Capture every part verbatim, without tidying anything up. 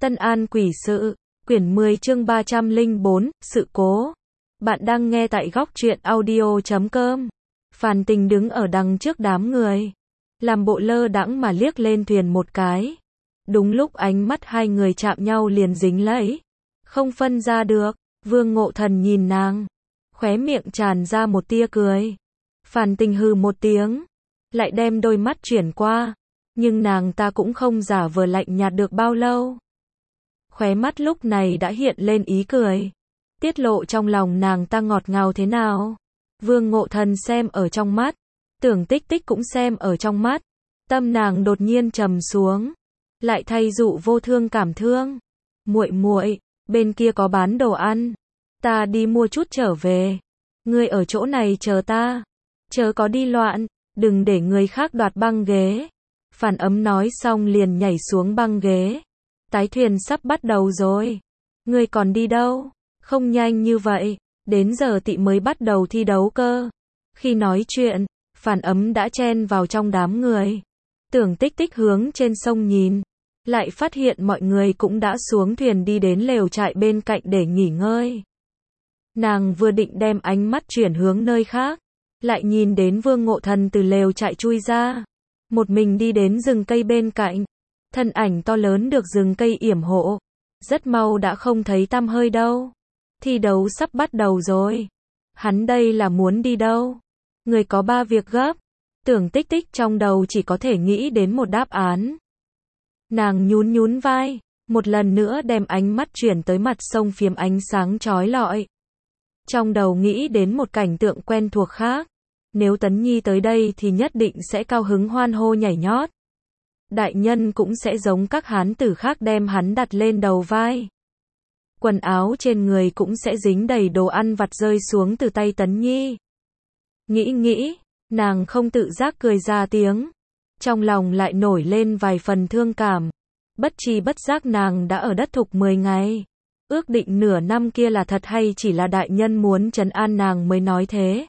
Tân An quỷ sự, quyển mười chương ba trăm lẻ bốn, sự cố. Bạn đang nghe tại góc truyện audio chấm com. Phàn Tình đứng ở đằng trước đám người, làm bộ lơ đãng mà liếc lên thuyền một cái. Đúng lúc ánh mắt hai người chạm nhau liền dính lấy, không phân ra được. Vương Ngộ Thần nhìn nàng, khóe miệng tràn ra một tia cười. Phàn Tình hừ một tiếng, lại đem đôi mắt chuyển qua, nhưng nàng ta cũng không giả vờ lạnh nhạt được bao lâu. Khóe mắt lúc này đã hiện lên ý cười, tiết lộ trong lòng nàng ta ngọt ngào thế nào. Vương Ngộ Thần xem ở trong mắt, Tưởng Tích Tích cũng xem ở trong mắt, tâm nàng đột nhiên trầm xuống, lại thay dụ vô thương cảm thương. Muội muội, bên kia có bán đồ ăn, ta đi mua chút trở về. Ngươi ở chỗ này chờ ta, chớ có đi loạn, đừng để người khác đoạt băng ghế. Phản Ấm nói xong liền nhảy xuống băng ghế. Tái thuyền sắp bắt đầu rồi. Ngươi còn đi đâu? Không nhanh như vậy, đến giờ tị mới bắt đầu thi đấu cơ. Khi nói chuyện, Phản Ấm đã chen vào trong đám người. Tưởng Tích Tích hướng trên sông nhìn, lại phát hiện mọi người cũng đã xuống thuyền đi đến lều trại bên cạnh để nghỉ ngơi. Nàng vừa định đem ánh mắt chuyển hướng nơi khác, lại nhìn đến Vương Ngộ Thần từ lều trại chui ra, một mình đi đến rừng cây bên cạnh. Thân ảnh to lớn được rừng cây yểm hộ, rất mau đã không thấy tăm hơi đâu. Thi đấu sắp bắt đầu rồi. Hắn đây là muốn đi đâu? Người có ba việc gấp. Tưởng Tích Tích trong đầu chỉ có thể nghĩ đến một đáp án. Nàng nhún nhún vai, một lần nữa đem ánh mắt chuyển tới mặt sông phiếm ánh sáng chói lọi. Trong đầu nghĩ đến một cảnh tượng quen thuộc khác. Nếu Tấn Nhi tới đây thì nhất định sẽ cao hứng hoan hô nhảy nhót. Đại nhân cũng sẽ giống các hán tử khác đem hắn đặt lên đầu vai. Quần áo trên người cũng sẽ dính đầy đồ ăn vặt rơi xuống từ tay Tấn Nhi. Nghĩ nghĩ, nàng không tự giác cười ra tiếng. Trong lòng lại nổi lên vài phần thương cảm. Bất tri bất giác nàng đã ở đất thục mười ngày. Ước định nửa năm kia là thật hay chỉ là đại nhân muốn trấn an nàng mới nói thế?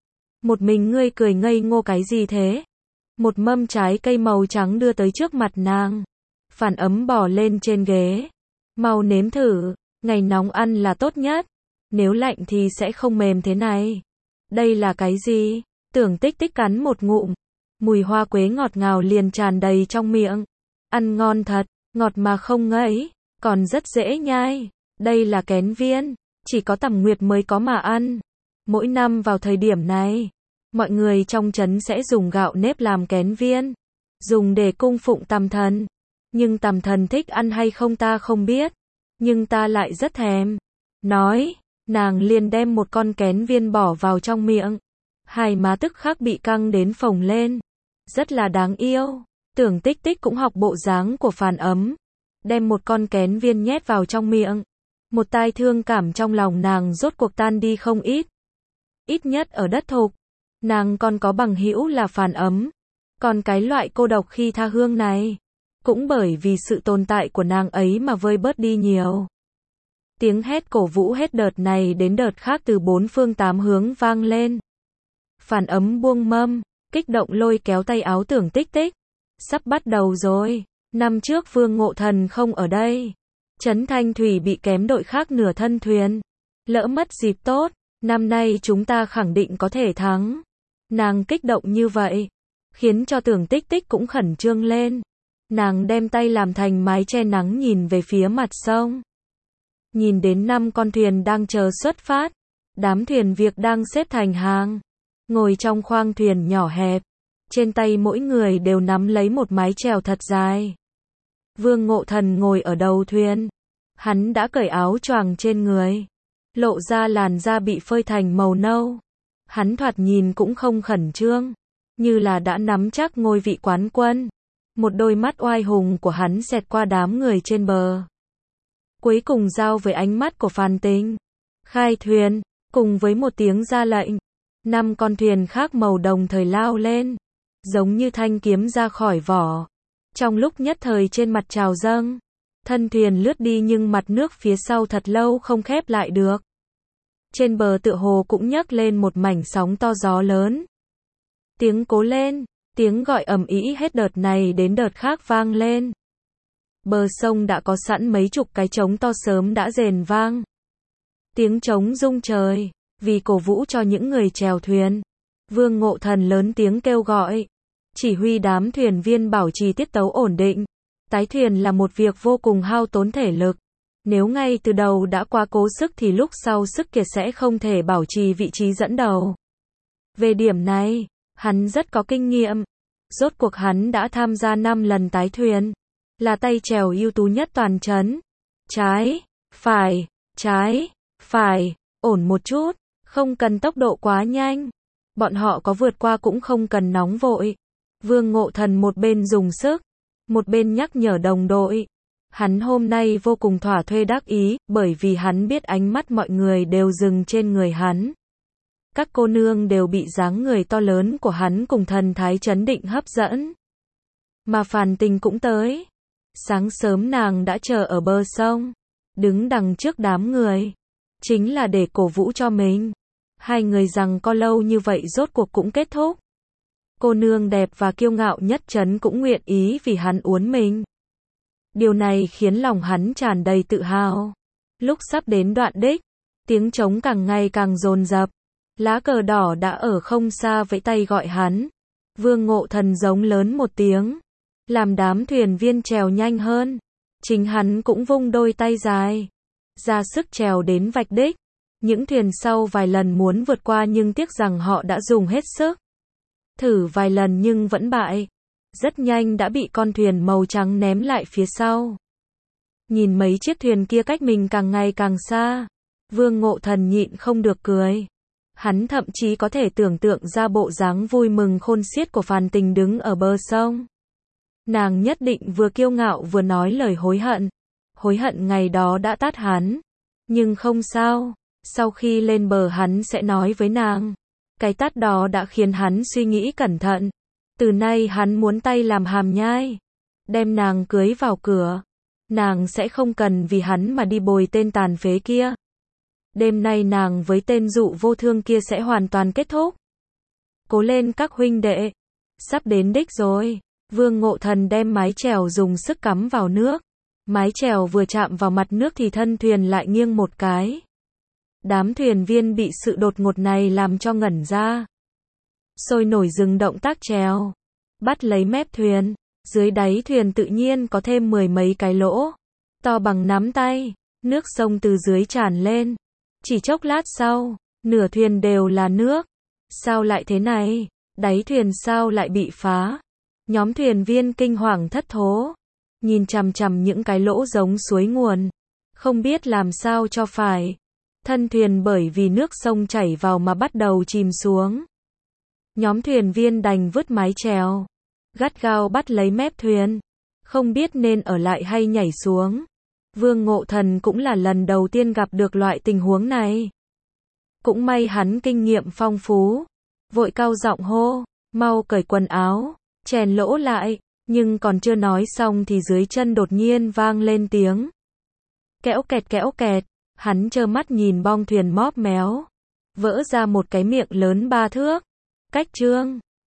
Một mình ngươi cười ngây ngô cái gì thế? Một mâm trái cây màu trắng đưa tới trước mặt nàng. Phản Ấm bò lên trên ghế. Mau nếm thử, ngày nóng ăn là tốt nhất. Nếu lạnh thì sẽ không mềm thế này. Đây là cái gì? Tưởng Tích Tích cắn một ngụm. Mùi hoa quế ngọt ngào liền tràn đầy trong miệng. Ăn ngon thật, ngọt mà không ngấy, còn rất dễ nhai. Đây là kén viên, chỉ có Tầm Nguyệt mới có mà ăn. Mỗi năm vào thời điểm này, mọi người trong trấn sẽ dùng gạo nếp làm kén viên, dùng để cung phụng Tầm Thần. Nhưng Tầm Thần thích ăn hay không ta không biết, nhưng ta lại rất thèm. Nói, nàng liền đem một con kén viên bỏ vào trong miệng. Hai má tức khắc bị căng đến phồng lên, rất là đáng yêu. Tưởng Tích Tích cũng học bộ dáng của Phàn Ấm, đem một con kén viên nhét vào trong miệng. Một tai thương cảm trong lòng nàng rốt cuộc tan đi không ít. Ít nhất ở đất thục, nàng còn có bằng hữu là Phàn Ấm. Còn cái loại cô độc khi tha hương này, cũng bởi vì sự tồn tại của nàng ấy mà vơi bớt đi nhiều. Tiếng hét cổ vũ hết đợt này đến đợt khác từ bốn phương tám hướng vang lên. Phàn Ấm buông mâm, kích động lôi kéo tay áo Tưởng Tích Tích. Sắp bắt đầu rồi, năm trước Vương Ngộ Thần không ở đây. Trấn Thanh Thủy bị kém đội khác nửa thân thuyền. Lỡ mất dịp tốt, năm nay chúng ta khẳng định có thể thắng. Nàng kích động như vậy, khiến cho Tưởng Tích Tích cũng khẩn trương lên. Nàng đem tay làm thành mái che nắng nhìn về phía mặt sông. Nhìn đến năm con thuyền đang chờ xuất phát. Đám thuyền việc đang xếp thành hàng. Ngồi trong khoang thuyền nhỏ hẹp. Trên tay mỗi người đều nắm lấy một mái chèo thật dài. Vương Ngộ Thần ngồi ở đầu thuyền. Hắn đã cởi áo choàng trên người, lộ ra làn da bị phơi thành màu nâu. Hắn thoạt nhìn cũng không khẩn trương, như là đã nắm chắc ngôi vị quán quân. Một đôi mắt oai hùng của hắn xẹt qua đám người trên bờ. Cuối cùng giao với ánh mắt của Phàn Tình. Khai thuyền, cùng với một tiếng ra lệnh. Năm con thuyền khác màu đồng thời lao lên, giống như thanh kiếm ra khỏi vỏ. Trong lúc nhất thời trên mặt trào dâng, thân thuyền lướt đi nhưng mặt nước phía sau thật lâu không khép lại được. Trên bờ tựa hồ cũng nhấc lên một mảnh sóng to gió lớn. Tiếng cố lên, tiếng gọi ầm ĩ hết đợt này đến đợt khác vang lên. Bờ sông đã có sẵn mấy chục cái trống to sớm đã rền vang. Tiếng trống rung trời, vì cổ vũ cho những người chèo thuyền. Vương Ngộ Thần lớn tiếng kêu gọi, chỉ huy đám thuyền viên bảo trì tiết tấu ổn định. Tái thuyền là một việc vô cùng hao tốn thể lực. Nếu ngay từ đầu đã quá cố sức thì lúc sau sức kiệt sẽ không thể bảo trì vị trí dẫn đầu. Về điểm này, hắn rất có kinh nghiệm. Rốt cuộc hắn đã tham gia năm lần tái thuyền, là tay chèo ưu tú nhất toàn trấn. Trái, phải, trái, phải, ổn một chút, không cần tốc độ quá nhanh. Bọn họ có vượt qua cũng không cần nóng vội. Vương Ngộ Thần một bên dùng sức, một bên nhắc nhở đồng đội. Hắn hôm nay vô cùng thỏa thuê đắc ý, bởi vì hắn biết ánh mắt mọi người đều dừng trên người hắn. Các cô nương đều bị dáng người to lớn của hắn cùng thần thái chấn định hấp dẫn. Mà Phàn Tình cũng tới. Sáng sớm nàng đã chờ ở bờ sông, đứng đằng trước đám người, chính là để cổ vũ cho mình. Hai người rằng có lâu như vậy rốt cuộc cũng kết thúc. Cô nương đẹp và kiêu ngạo nhất trấn cũng nguyện ý vì hắn uốn mình. Điều này khiến lòng hắn tràn đầy tự hào. Lúc sắp đến đoạn đích, tiếng trống càng ngày càng dồn dập. Lá cờ đỏ đã ở không xa vẫy tay gọi hắn. Vương Ngộ Thần giống lớn một tiếng, làm đám thuyền viên trèo nhanh hơn. Chính hắn cũng vung đôi tay dài, ra sức trèo đến vạch đích. Những thuyền sau vài lần muốn vượt qua nhưng tiếc rằng họ đã dùng hết sức. Thử vài lần nhưng vẫn bại. Rất nhanh đã bị con thuyền màu trắng ném lại phía sau. Nhìn mấy chiếc thuyền kia cách mình càng ngày càng xa, Vương Ngộ Thần nhịn không được cười. Hắn thậm chí có thể tưởng tượng ra bộ dáng vui mừng khôn xiết của Phàn Tình đứng ở bờ sông. Nàng nhất định vừa kiêu ngạo vừa nói lời hối hận. Hối hận ngày đó đã tát hắn. Nhưng không sao, sau khi lên bờ hắn sẽ nói với nàng. Cái tát đó đã khiến hắn suy nghĩ cẩn thận. Từ nay hắn muốn tay làm hàm nhai, đem nàng cưới vào cửa. Nàng sẽ không cần vì hắn mà đi bồi tên tàn phế kia. Đêm nay nàng với tên dụ vô thương kia sẽ hoàn toàn kết thúc. Cố lên các huynh đệ, sắp đến đích rồi. Vương Ngộ Thần đem mái chèo dùng sức cắm vào nước. Mái chèo vừa chạm vào mặt nước thì thân thuyền lại nghiêng một cái. Đám thuyền viên bị sự đột ngột này làm cho ngẩn ra. Sôi nổi dừng động tác chèo, bắt lấy mép thuyền. Dưới đáy thuyền tự nhiên có thêm mười mấy cái lỗ, to bằng nắm tay. Nước sông từ dưới tràn lên. Chỉ chốc lát sau, nửa thuyền đều là nước. Sao lại thế này? Đáy thuyền sao lại bị phá? Nhóm thuyền viên kinh hoàng thất thố, nhìn chằm chằm những cái lỗ giống suối nguồn, không biết làm sao cho phải. Thân thuyền bởi vì nước sông chảy vào mà bắt đầu chìm xuống. Nhóm thuyền viên đành vứt mái chèo, gắt gao bắt lấy mép thuyền, không biết nên ở lại hay nhảy xuống. Vương Ngộ Thần cũng là lần đầu tiên gặp được loại tình huống này. Cũng may hắn kinh nghiệm phong phú, vội cao giọng hô, mau cởi quần áo, chèn lỗ lại. Nhưng còn chưa nói xong thì dưới chân đột nhiên vang lên tiếng kẽo kẹt kẽo kẹt. Hắn trơ mắt nhìn bong thuyền móp méo, vỡ ra một cái miệng lớn ba thước. Cách trương